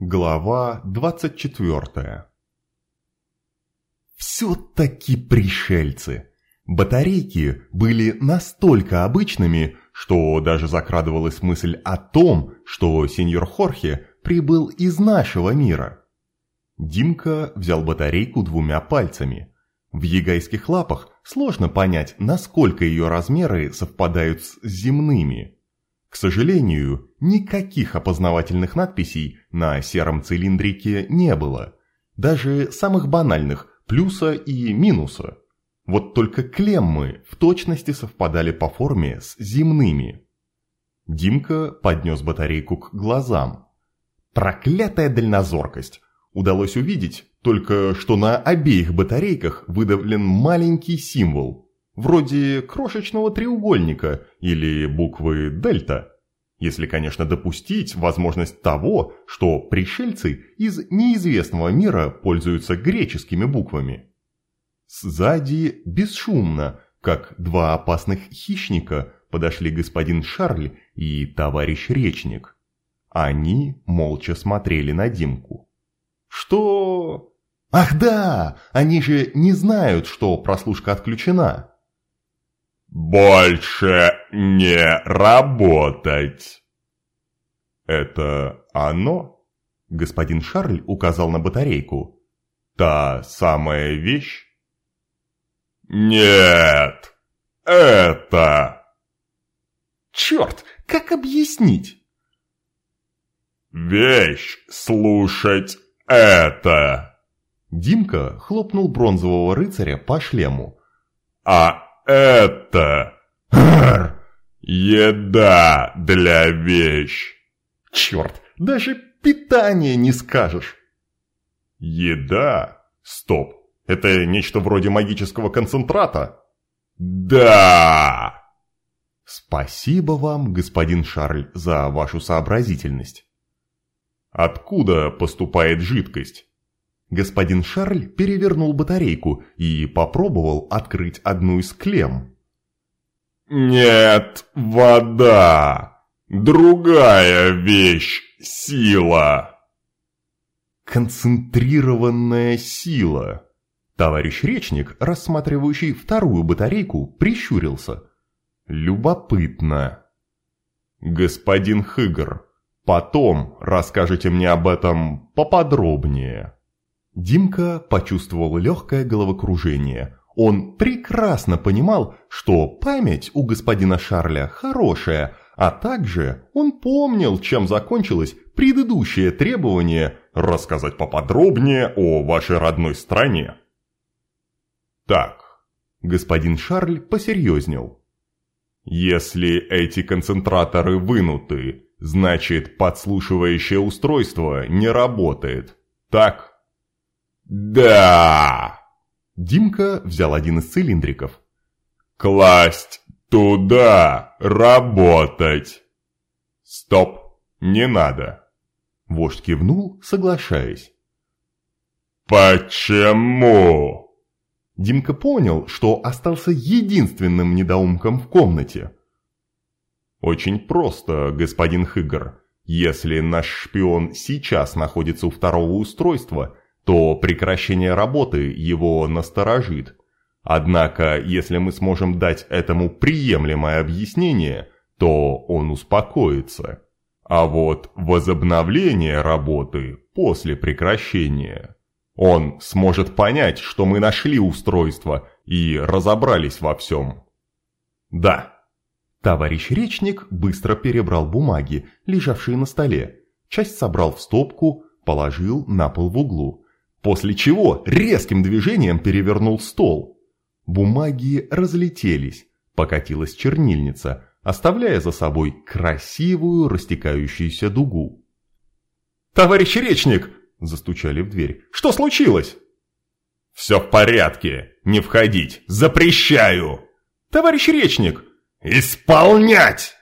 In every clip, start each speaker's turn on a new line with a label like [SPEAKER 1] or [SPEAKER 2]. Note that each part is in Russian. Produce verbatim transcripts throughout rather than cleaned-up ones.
[SPEAKER 1] Глава двадцать четвёртая. Все-таки пришельцы. Батарейки были настолько обычными, что даже закрадывалась мысль о том, что сеньор Хорхе прибыл из нашего мира. Димка взял батарейку двумя пальцами. В ягайских лапах сложно понять, насколько ее размеры совпадают с земными. К сожалению, никаких опознавательных надписей на сером цилиндрике не было, даже самых банальных плюса и минуса. Вот только клеммы в точности совпадали по форме с земными. Димка поднес батарейку к глазам. Проклятая дальнозоркость! Удалось увидеть только, что на обеих батарейках выдавлен маленький символ, вроде крошечного треугольника или буквы «Дельта», если, конечно, допустить возможность того, что пришельцы из неизвестного мира пользуются греческими буквами. Сзади бесшумно, как два опасных хищника, подошли господин Шарль и товарищ Речник. Они молча смотрели на Димку. Что? Ах да, они же не знают, что прослушка отключена.
[SPEAKER 2] «Больше не работать!»
[SPEAKER 1] «Это оно?» Господин Шарль указал на батарейку. «Та самая вещь?»
[SPEAKER 2] «Нет, это...»
[SPEAKER 1] «Черт, как объяснить?»
[SPEAKER 2] «Вещь слушать это!»
[SPEAKER 1] Димка хлопнул бронзового рыцаря по шлему.
[SPEAKER 2] «А это...
[SPEAKER 1] Грррр!
[SPEAKER 2] Еда для вещь!»
[SPEAKER 1] «Черт, даже питание не скажешь!»
[SPEAKER 2] «Еда?
[SPEAKER 1] Стоп, это нечто вроде магического концентрата?»
[SPEAKER 2] «Да!»
[SPEAKER 1] «Спасибо вам, господин Шарль, за вашу сообразительность». «Откуда поступает жидкость?» Господин Шарль перевернул батарейку и попробовал открыть одну из клемм.
[SPEAKER 2] «Нет, вода! Другая вещь – сила!»
[SPEAKER 1] «Концентрированная сила!» Товарищ Речник, рассматривающий вторую батарейку, прищурился. «Любопытно!» «Господин Хыгр, потом расскажете мне об этом поподробнее». Димка почувствовал легкое головокружение. Он прекрасно понимал, что память у господина Шарля хорошая, а также он помнил, чем закончилось предыдущее требование рассказать поподробнее о вашей родной стране. Так, господин Шарль посерьезнел. Если эти концентраторы вынуты, значит подслушивающее устройство не работает, так?
[SPEAKER 2] «Да!»
[SPEAKER 1] Димка взял один из цилиндриков.
[SPEAKER 2] «Класть туда, работать!»
[SPEAKER 1] «Стоп, не надо!» Вождь кивнул, соглашаясь.
[SPEAKER 2] «Почему?»
[SPEAKER 1] Димка понял, что остался единственным недоумком в комнате. «Очень просто, господин Хыгр. Если наш шпион сейчас находится у второго устройства, то прекращение работы его насторожит. Однако, если мы сможем дать этому приемлемое объяснение, то он успокоится. А вот возобновление работы после прекращения... Он сможет понять, что мы нашли устройство и разобрались во всем. Да. Товарищ Речник быстро перебрал бумаги, лежавшие на столе. Часть собрал в стопку, положил на пол в углу. После чего резким движением перевернул стол. Бумаги разлетелись, покатилась чернильница, оставляя за собой красивую растекающуюся дугу. «Товарищ Речник!» – застучали в дверь. «Что случилось?»
[SPEAKER 2] «Все в порядке, не входить, запрещаю!»
[SPEAKER 1] «Товарищ Речник!»
[SPEAKER 2] «Исполнять!»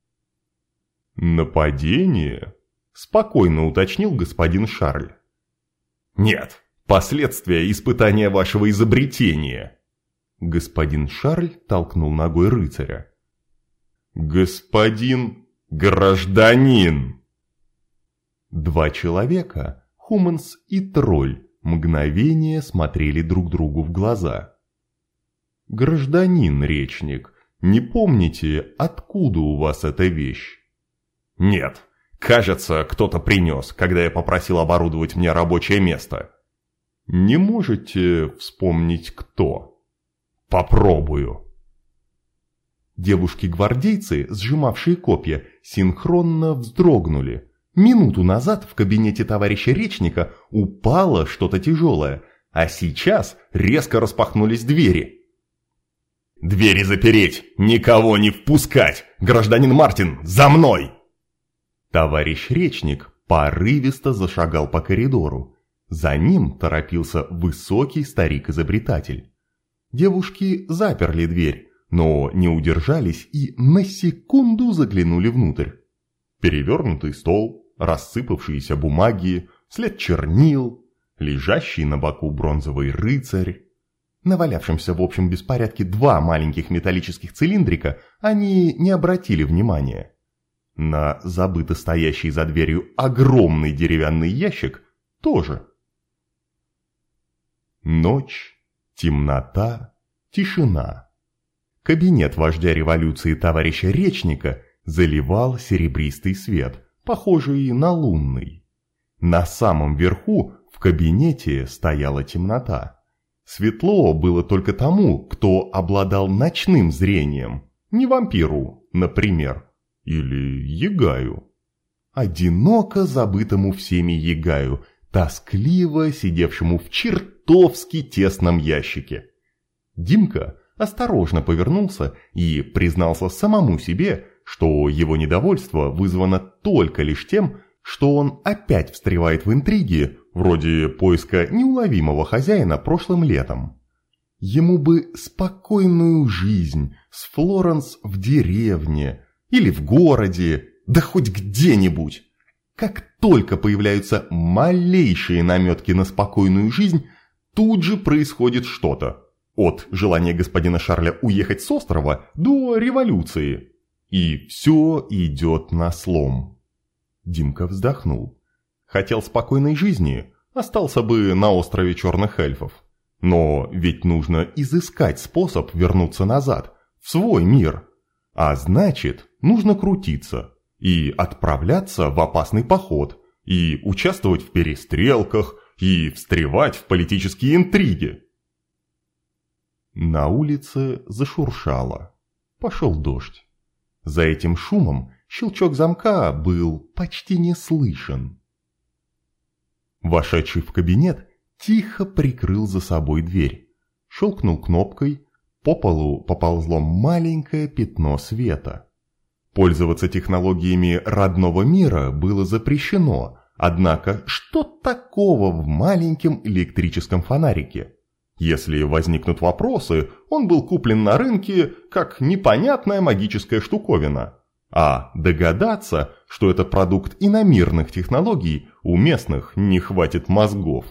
[SPEAKER 1] «Нападение?» – спокойно уточнил господин Шарль. «Нет, последствия испытания вашего изобретения!» Господин Шарль толкнул ногой рыцаря. «Господин
[SPEAKER 2] гражданин!»
[SPEAKER 1] Два человека, Хуманс и Тролль, мгновение смотрели друг другу в глаза. «Гражданин Речник, не помните, откуда у вас эта вещь?»
[SPEAKER 2] «Нет, кажется, кто-то принес, когда я попросил оборудовать мне рабочее место».
[SPEAKER 1] «Не можете вспомнить, кто?»
[SPEAKER 2] «Попробую».
[SPEAKER 1] Девушки-гвардейцы, сжимавшие копья, синхронно вздрогнули. Минуту назад в кабинете товарища Речника упало что-то тяжелое, а сейчас резко распахнулись двери.
[SPEAKER 2] «Двери запереть! Никого не впускать! Гражданин Мартин, за мной!»
[SPEAKER 1] Товарищ Речник порывисто зашагал по коридору. За ним торопился высокий старик-изобретатель. Девушки заперли дверь, но не удержались и на секунду заглянули внутрь. Перевернутый стол, рассыпавшиеся бумаги, след чернил, лежащий на боку бронзовый рыцарь. На валявшемся в общем беспорядке два маленьких металлических цилиндрика они не обратили внимания. На забыто стоящий за дверью огромный деревянный ящик тоже. Ночь, темнота, тишина. Кабинет вождя революции товарища Речника заливал серебристый свет, похожий на лунный. На самом верху в кабинете стояла темнота. Светло было только тому, кто обладал ночным зрением, не вампиру, например, или ягаю. Одиноко забытому всеми ягаю, тоскливо сидевшему в чертовски тесном ящике. Димка осторожно повернулся и признался самому себе, что его недовольство вызвано только лишь тем, что он опять встревает в интриги, вроде поиска неуловимого хозяина прошлым летом. Ему бы спокойную жизнь с Флоренс в деревне или в городе, да хоть где-нибудь. Как только появляются малейшие наметки на спокойную жизнь, тут же происходит что-то. От желания господина Шарля уехать с острова до революции. И все идет на слом. Димка вздохнул. Хотел спокойной жизни, остался бы на острове черных эльфов. Но ведь нужно изыскать способ вернуться назад, в свой мир. А значит, нужно крутиться и отправляться в опасный поход, и участвовать в перестрелках, и встревать в политические интриги. На улице зашуршало. Пошел дождь. За этим шумом щелчок замка был почти не слышен. Вошедший в кабинет тихо прикрыл за собой дверь. Щелкнул кнопкой, по полу поползло маленькое пятно света. Пользоваться технологиями родного мира было запрещено, однако что такого в маленьком электрическом фонарике? Если возникнут вопросы, он был куплен на рынке как непонятная магическая штуковина. А догадаться, что это продукт иномирных технологий, у местных не хватит мозгов.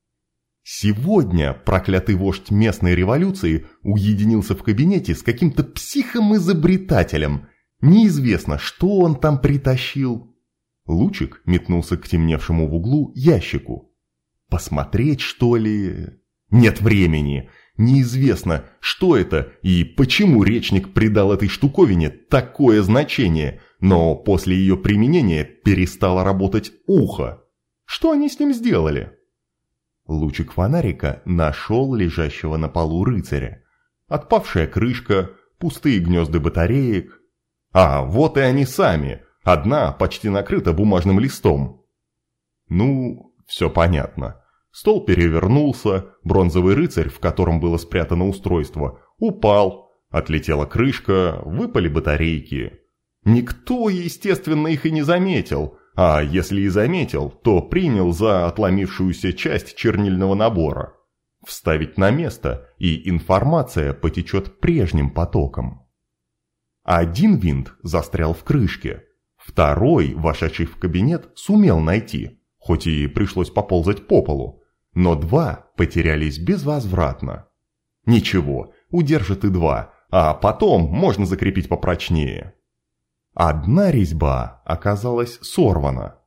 [SPEAKER 1] Сегодня проклятый вождь местной революции уединился в кабинете с каким-то психом-изобретателем. Неизвестно, что он там притащил. Лучик метнулся к темневшему в углу ящику. Посмотреть, что ли? Нет времени. Неизвестно, что это и почему Речник придал этой штуковине такое значение, но после ее применения перестало работать ухо. Что они с ним сделали? Лучик фонарика нашел лежащего на полу рыцаря. Отпавшая крышка, пустые гнезда батареек. А, вот и они сами. Одна почти накрыта бумажным листом. Ну, все понятно. Стол перевернулся, бронзовый рыцарь, в котором было спрятано устройство, упал, отлетела крышка, выпали батарейки. Никто, естественно, их и не заметил, а если и заметил, то принял за отломившуюся часть чернильного набора. Вставить на место, и информация потечет прежним потоком. Один винт застрял в крышке, второй, вошедший в кабинет, сумел найти, хоть и пришлось поползать по полу. Но два потерялись безвозвратно. Ничего, удержит и два, а потом можно закрепить попрочнее. Одна резьба оказалась сорвана.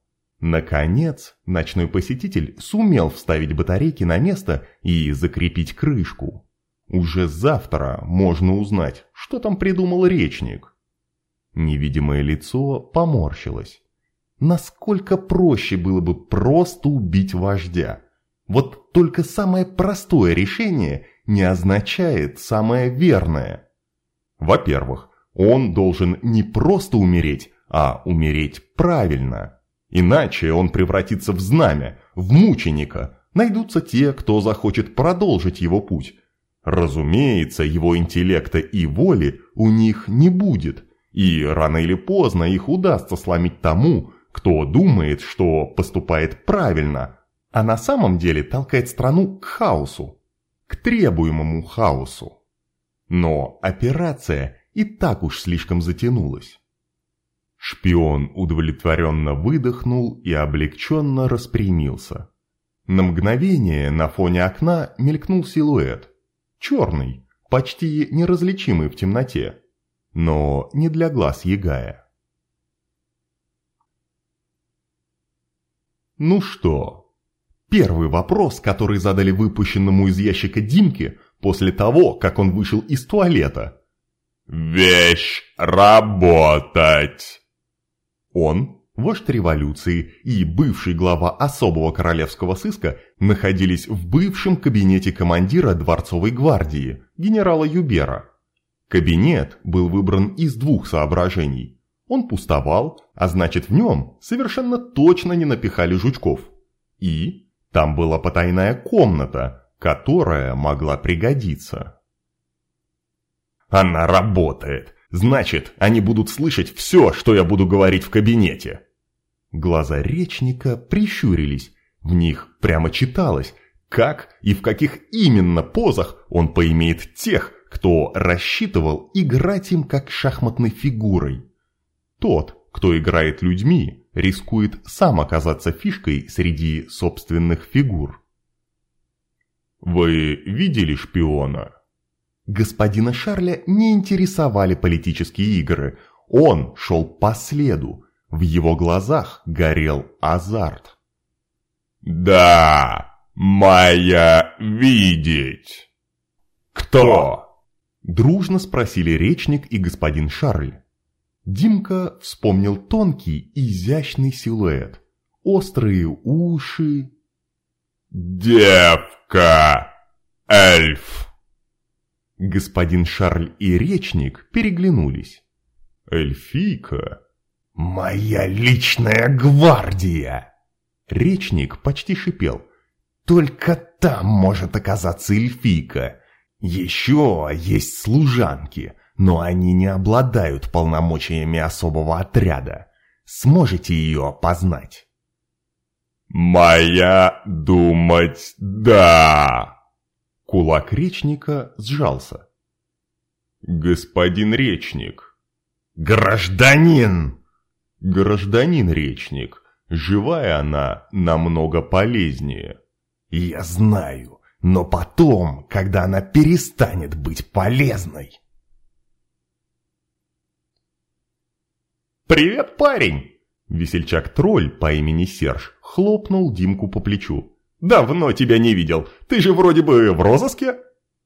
[SPEAKER 1] Наконец, ночной посетитель сумел вставить батарейки на место и закрепить крышку. Уже завтра можно узнать, что там придумал речник. Невидимое лицо поморщилось. Насколько проще было бы просто убить вождя. Вот только самое простое решение не означает самое верное. Во-первых, он должен не просто умереть, а умереть правильно. Иначе он превратится в знамя, в мученика. Найдутся те, кто захочет продолжить его путь. Разумеется, его интеллекта и воли у них не будет. И рано или поздно их удастся сломить тому, кто думает, что поступает правильно, а на самом деле толкает страну к хаосу, к требуемому хаосу. Но операция и так уж слишком затянулась. Шпион удовлетворенно выдохнул и облегченно распрямился. На мгновение на фоне окна мелькнул силуэт. Черный, почти неразличимый в темноте, но не для глаз Ягая. Ну что, первый вопрос, который задали выпущенному из ящика Димке после того, как он вышел из туалета. «Вещь работать!» Он, вождь революции и бывший глава особого королевского сыска находились в бывшем кабинете командира дворцовой гвардии, генерала Юбера. Кабинет был выбран из двух соображений. Он пустовал, а значит в нем совершенно точно не напихали жучков. И там была потайная комната, которая могла пригодиться. «Она работает! Значит, они будут слышать все, что я буду говорить в кабинете!» Глаза речника прищурились, в них прямо читалось, как и в каких именно позах он поимеет тех, кто рассчитывал играть им как шахматной фигурой. Тот, кто играет людьми, рискует сам оказаться фишкой среди собственных фигур. «Вы видели шпиона?» Господина Шарля не интересовали политические игры. Он шел по следу. В его глазах горел азарт. «Да, моя видеть!» «Кто?» Дружно спросили речник и господин Шарль. Димка вспомнил тонкий, изящный силуэт, острые уши. «Девка! Эльф!» Господин Шарль и речник переглянулись. «Эльфийка?» «Моя личная гвардия!» Речник почти шипел. «Только там может оказаться эльфийка. Еще есть служанки, но они не обладают полномочиями особого отряда. Сможете ее опознать?» «Моя думать, да!» Кулак речника сжался. «Господин речник!» «Гражданин!» «Гражданин речник, живая она намного полезнее». «Я знаю, но потом, когда она перестанет быть полезной». «Привет, парень!» Весельчак-тролль по имени Серж хлопнул Димку по плечу. «Давно тебя не видел. Ты же вроде бы в розыске?»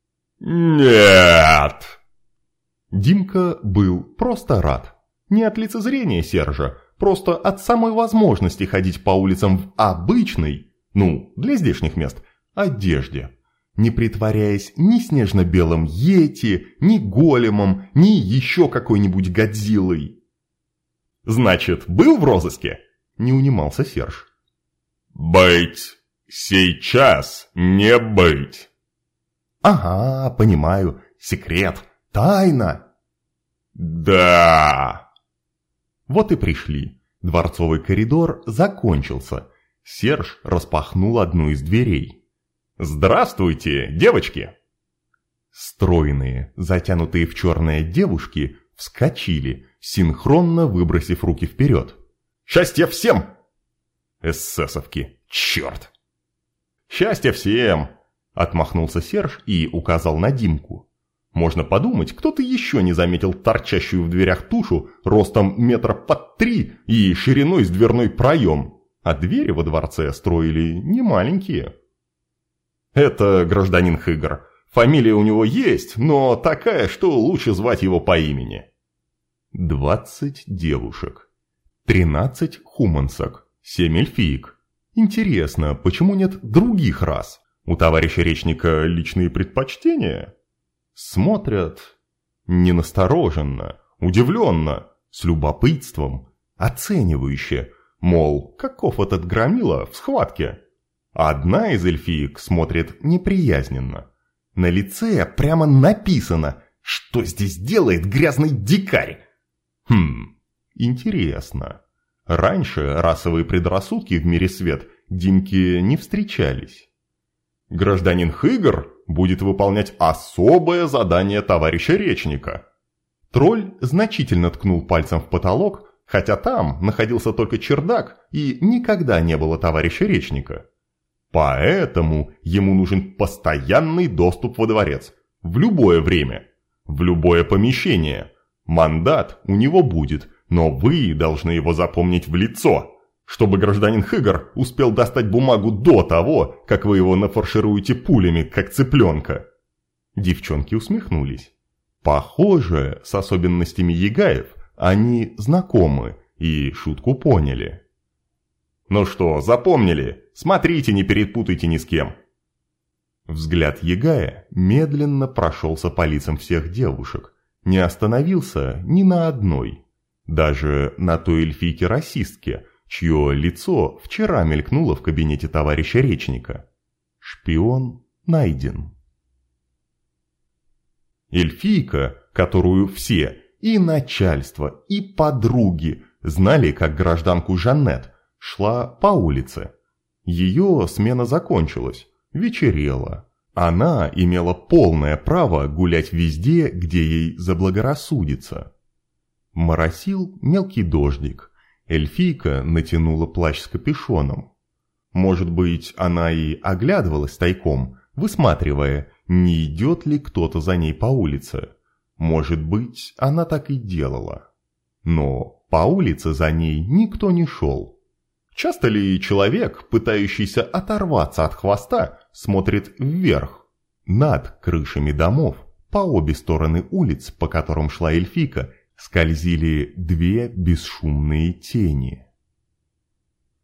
[SPEAKER 1] «Нет!» Димка был просто рад. Не от лицезрения Сержа, просто от самой возможности ходить по улицам в обычной, ну, для здешних мест, одежде, не притворяясь ни снежно-белым йети, ни големом, ни еще какой-нибудь Годзиллой. «Значит, был в розыске?» – не унимался Серж. «Быть. Сейчас не быть». «Ага, понимаю. Секрет. Тайна». «Да». Вот и пришли. Дворцовый коридор закончился. Серж распахнул одну из дверей. «Здравствуйте, девочки!» Стройные, затянутые в черное девушки вскочили, синхронно выбросив руки вперед. «Счастья всем!» «Эсэсовки, черт!» «Счастья всем!» – отмахнулся Серж и указал на Димку. Можно подумать, кто-то еще не заметил торчащую в дверях тушу ростом метра под три и шириной с дверной проем. а двери во дворце строили не маленькие.
[SPEAKER 2] Это гражданин Хыгр. Фамилия у него есть, но такая, что лучше звать его по имени.
[SPEAKER 1] Двадцать девушек, тринадцать хумансок, семь эльфиек. Интересно, почему нет других рас? У товарища речника личные предпочтения? Смотрят ненастороженно, удивленно, с любопытством, оценивающе, мол, каков этот громила в схватке. Одна из эльфиек смотрит неприязненно. На лице прямо написано, что здесь делает грязный дикарь. Хм, интересно. Раньше расовые предрассудки в мире свет Димке не встречались.
[SPEAKER 2] Гражданин Хыгр будет выполнять особое задание товарища речника.
[SPEAKER 1] Тролль значительно ткнул пальцем в потолок, хотя там находился только чердак и никогда не было товарища речника. Поэтому ему нужен постоянный доступ во дворец, в любое время, в любое помещение. Мандат у него будет, но вы должны его запомнить в лицо, чтобы гражданин Хыгр успел достать бумагу до того, как вы его нафаршируете пулями, как цыпленка. Девчонки усмехнулись. Похоже, с особенностями ягаев они знакомы и шутку поняли.
[SPEAKER 2] Ну что, запомнили? Смотрите, не перепутайте ни с кем.
[SPEAKER 1] Взгляд ягая медленно прошелся по лицам всех девушек, не остановился ни на одной, даже на той эльфийке-расистке, чье лицо вчера мелькнуло в кабинете товарища речника. Шпион найден. Эльфийка, которую все, и начальство, и подруги, знали как гражданку Жаннет, шла по улице. Ее смена закончилась, вечерело. Она имела полное право гулять везде, где ей заблагорассудится. Моросил мелкий дождик. Эльфийка натянула плащ с капюшоном. Может быть, она и оглядывалась тайком, высматривая, не идет ли кто-то за ней по улице. Может быть, она так и делала. Но по улице за ней никто не шел. Часто ли человек, пытающийся оторваться от хвоста, смотрит вверх, над крышами домов, по обе стороны улиц, по которым шла эльфийка, скользили две бесшумные тени.